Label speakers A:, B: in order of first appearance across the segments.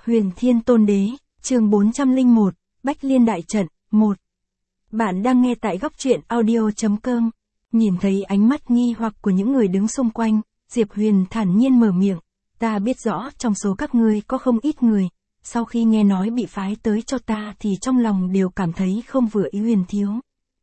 A: Huyền Thiên Tôn Đế, chương 401, Bách Liên Đại Trận, 1. Bạn đang nghe tại góc truyện audio.com. Nhìn thấy ánh mắt nghi hoặc của những người đứng xung quanh, Diệp Huyền thản nhiên mở miệng. Ta biết rõ trong số các ngươi có không ít người, sau khi nghe nói bị phái tới cho ta thì trong lòng đều cảm thấy không vừa ý Huyền thiếu.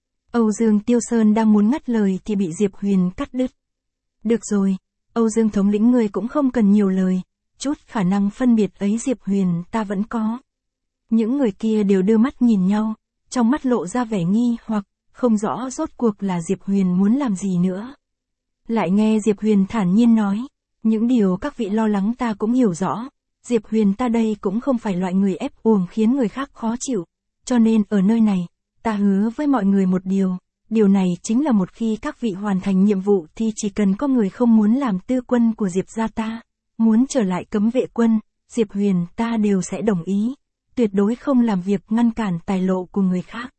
A: Âu Dương Tiêu Sơn đang muốn ngắt lời thì bị Diệp Huyền cắt đứt. Được rồi, Âu Dương thống lĩnh ngươi cũng không cần nhiều lời, chút khả năng phân biệt ấy Diệp Huyền ta vẫn có. Những người kia đều đưa mắt nhìn nhau, trong mắt lộ ra vẻ nghi hoặc, không rõ rốt cuộc là Diệp Huyền muốn làm gì nữa. Lại nghe Diệp Huyền thản nhiên nói, những điều các vị lo lắng ta cũng hiểu rõ, Diệp Huyền ta đây cũng không phải loại người ép uổng khiến người khác khó chịu, cho nên ở nơi này, ta hứa với mọi người một điều này chính là một khi các vị hoàn thành nhiệm vụ thì chỉ cần có người không muốn làm tư quân của Diệp gia ta, muốn trở lại cấm vệ quân, Diệp Huyền ta đều sẽ đồng ý, tuyệt đối không làm việc ngăn cản tài lộ của người khác.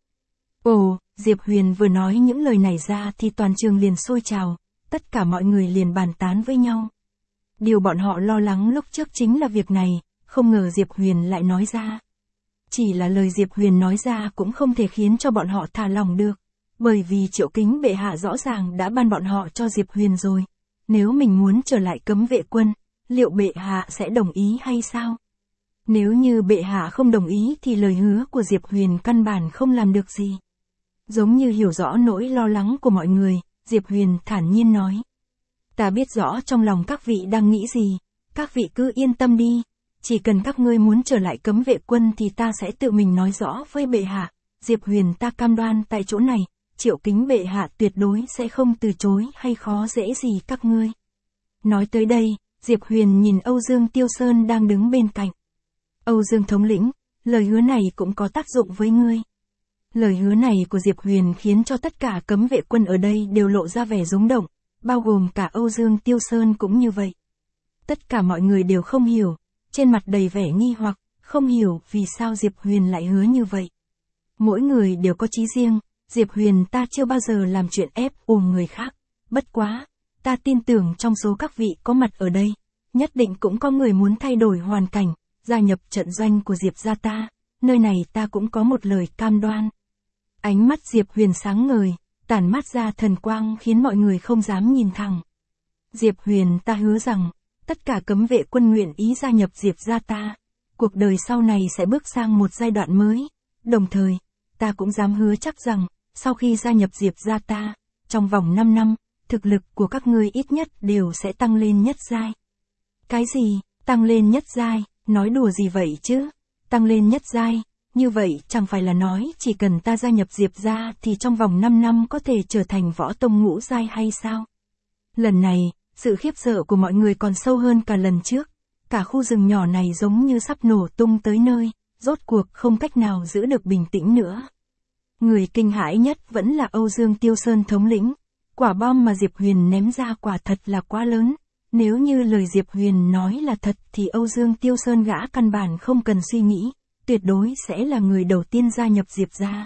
A: Ồ, Diệp Huyền vừa nói những lời này ra thì toàn trường liền sôi trào, tất cả mọi người liền bàn tán với nhau. Điều bọn họ lo lắng lúc trước chính là việc này, không ngờ Diệp Huyền lại nói ra. Chỉ là lời Diệp Huyền nói ra cũng không thể khiến cho bọn họ thả lòng được, bởi vì Triệu Kính bệ hạ rõ ràng đã ban bọn họ cho Diệp Huyền rồi. Nếu mình muốn trở lại cấm vệ quân, liệu bệ hạ sẽ đồng ý hay sao? Nếu như bệ hạ không đồng ý thì lời hứa của Diệp Huyền căn bản không làm được gì. Giống như hiểu rõ nỗi lo lắng của mọi người, Diệp Huyền thản nhiên nói. Ta biết rõ trong lòng các vị đang nghĩ gì, các vị cứ yên tâm đi, chỉ cần các ngươi muốn trở lại cấm vệ quân thì ta sẽ tự mình nói rõ với bệ hạ, Diệp Huyền ta cam đoan tại chỗ này, Triệu Kính bệ hạ tuyệt đối sẽ không từ chối hay khó dễ gì các ngươi. Nói tới đây, Diệp Huyền nhìn Âu Dương Tiêu Sơn đang đứng bên cạnh. Âu Dương thống lĩnh, lời hứa này cũng có tác dụng với ngươi. Lời hứa này của Diệp Huyền khiến cho tất cả cấm vệ quân ở đây đều lộ ra vẻ rúng động, bao gồm cả Âu Dương Tiêu Sơn cũng như vậy. Tất cả mọi người đều không hiểu, trên mặt đầy vẻ nghi hoặc, không hiểu vì sao Diệp Huyền lại hứa như vậy. Mỗi người đều có chí riêng, Diệp Huyền ta chưa bao giờ làm chuyện ép uổng người khác, bất quá, ta tin tưởng trong số các vị có mặt ở đây, nhất định cũng có người muốn thay đổi hoàn cảnh, gia nhập trận doanh của Diệp gia ta, nơi này ta cũng có một lời cam đoan. Ánh mắt Diệp Huyền sáng ngời, tản mát ra thần quang khiến mọi người không dám nhìn thẳng. Diệp Huyền ta hứa rằng, tất cả cấm vệ quân nguyện ý gia nhập Diệp gia ta, cuộc đời sau này sẽ bước sang một giai đoạn mới, đồng thời, ta cũng dám hứa chắc rằng, sau khi gia nhập Diệp gia ta, trong vòng 5 năm, thực lực của các ngươi ít nhất đều sẽ tăng lên nhất giai. Cái gì, tăng lên nhất giai, nói đùa gì vậy chứ? Tăng lên nhất giai, như vậy chẳng phải là nói chỉ cần ta gia nhập Diệp gia thì trong vòng 5 năm có thể trở thành võ tông ngũ giai hay sao? Lần này, sự khiếp sợ của mọi người còn sâu hơn cả lần trước, cả khu rừng nhỏ này giống như sắp nổ tung tới nơi, rốt cuộc không cách nào giữ được bình tĩnh nữa. Người kinh hãi nhất vẫn là Âu Dương Tiêu Sơn thống lĩnh, quả bom mà Diệp Huyền ném ra quả thật là quá lớn, nếu như lời Diệp Huyền nói là thật thì Âu Dương Tiêu Sơn gã căn bản không cần suy nghĩ, tuyệt đối sẽ là người đầu tiên gia nhập Diệp gia.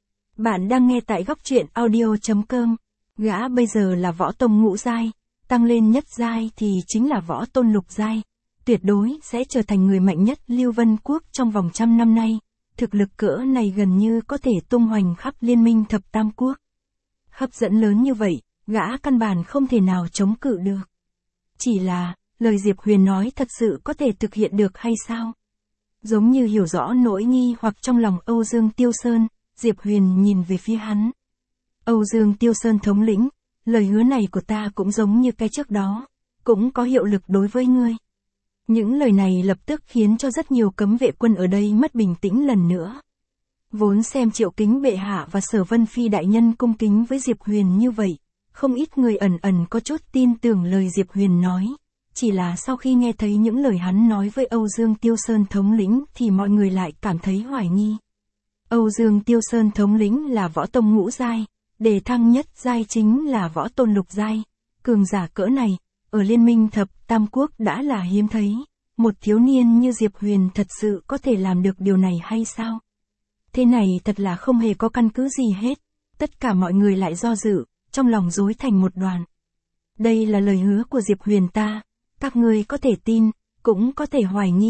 A: Bạn đang nghe tại góc truyện audio.com, gã bây giờ là võ tông ngũ giai, tăng lên nhất giai thì chính là võ tôn lục giai, tuyệt đối sẽ trở thành người mạnh nhất Lưu Vân Quốc trong vòng 100 năm nay, thực lực cỡ này gần như có thể tung hoành khắp liên minh thập tam quốc. Hấp dẫn lớn như vậy, gã căn bản không thể nào chống cự được. Chỉ là, lời Diệp Huyền nói thật sự có thể thực hiện được hay sao? Giống như hiểu rõ nỗi nghi hoặc trong lòng Âu Dương Tiêu Sơn, Diệp Huyền nhìn về phía hắn. Âu Dương Tiêu Sơn thống lĩnh, lời hứa này của ta cũng giống như cái trước đó, cũng có hiệu lực đối với ngươi. Những lời này lập tức khiến cho rất nhiều cấm vệ quân ở đây mất bình tĩnh lần nữa. Vốn xem Triệu Kính bệ hạ và Sở Vân Phi đại nhân cung kính với Diệp Huyền như vậy, không ít người ẩn ẩn có chút tin tưởng lời Diệp Huyền nói. Chỉ là sau khi nghe thấy những lời hắn nói với Âu Dương Tiêu Sơn thống lĩnh thì mọi người lại cảm thấy hoài nghi. Âu Dương Tiêu Sơn thống lĩnh là võ tông ngũ giai, đề thăng nhất giai chính là võ tôn lục giai, cường giả cỡ này, ở liên minh thập tam quốc đã là hiếm thấy, một thiếu niên như Diệp Huyền thật sự có thể làm được điều này hay sao? Thế này thật là không hề có căn cứ gì hết, tất cả mọi người lại do dự, trong lòng rối thành một đoàn. Đây là lời hứa của Diệp Huyền ta, các ngươi có thể tin, cũng có thể hoài nghi,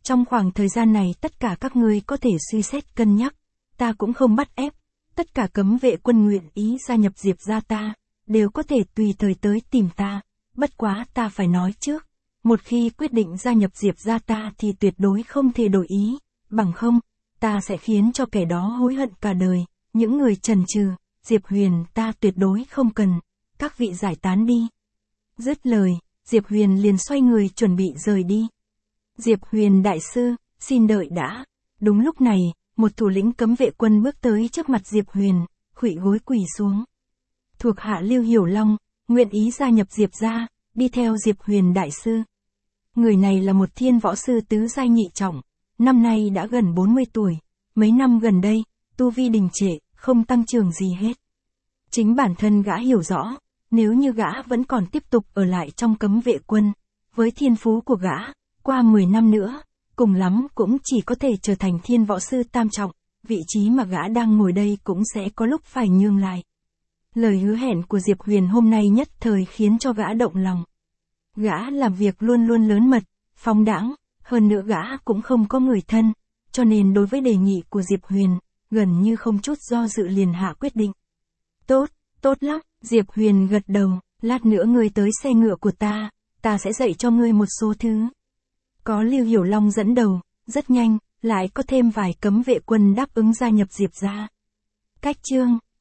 A: Trong khoảng thời gian này tất cả các ngươi có thể suy xét cân nhắc, ta cũng không bắt ép, tất cả cấm vệ quân nguyện ý gia nhập Diệp gia ta, đều có thể tùy thời tới tìm ta, bất quá ta phải nói trước, một khi quyết định gia nhập Diệp gia ta thì tuyệt đối không thể đổi ý, bằng không, ta sẽ khiến cho kẻ đó hối hận cả đời, những người chần chừ, Diệp Huyền ta tuyệt đối không cần, các vị giải tán đi. Dứt lời, Diệp Huyền liền xoay người chuẩn bị rời đi. Diệp Huyền đại sư, xin đợi đã. Đúng lúc này, một thủ lĩnh cấm vệ quân bước tới trước mặt Diệp Huyền, khuỵu gối quỳ xuống. Thuộc hạ Lưu Hiểu Long, nguyện ý gia nhập Diệp gia, đi theo Diệp Huyền đại sư. Người này là một thiên võ sư tứ giai nhị trọng, năm nay đã gần 40 tuổi, mấy năm gần đây, tu vi đình trệ, không tăng trưởng gì hết. Chính bản thân gã hiểu rõ, nếu như gã vẫn còn tiếp tục ở lại trong cấm vệ quân, với thiên phú của gã, qua 10 năm nữa, cùng lắm cũng chỉ có thể trở thành thiên võ sư tam trọng, vị trí mà gã đang ngồi đây cũng sẽ có lúc phải nhường lại. Lời hứa hẹn của Diệp Huyền hôm nay nhất thời khiến cho gã động lòng. Gã làm việc luôn luôn lớn mật, phóng đãng, hơn nữa gã cũng không có người thân, cho nên đối với đề nghị của Diệp Huyền, gần như không chút do dự liền hạ quyết định. Tốt, tốt lắm, Diệp Huyền gật đầu, lát nữa ngươi tới xe ngựa của ta sẽ dạy cho ngươi một số thứ. Có Lưu Hiểu Long dẫn đầu, rất nhanh, lại có thêm vài cấm vệ quân đáp ứng gia nhập Diệp gia. Cách chương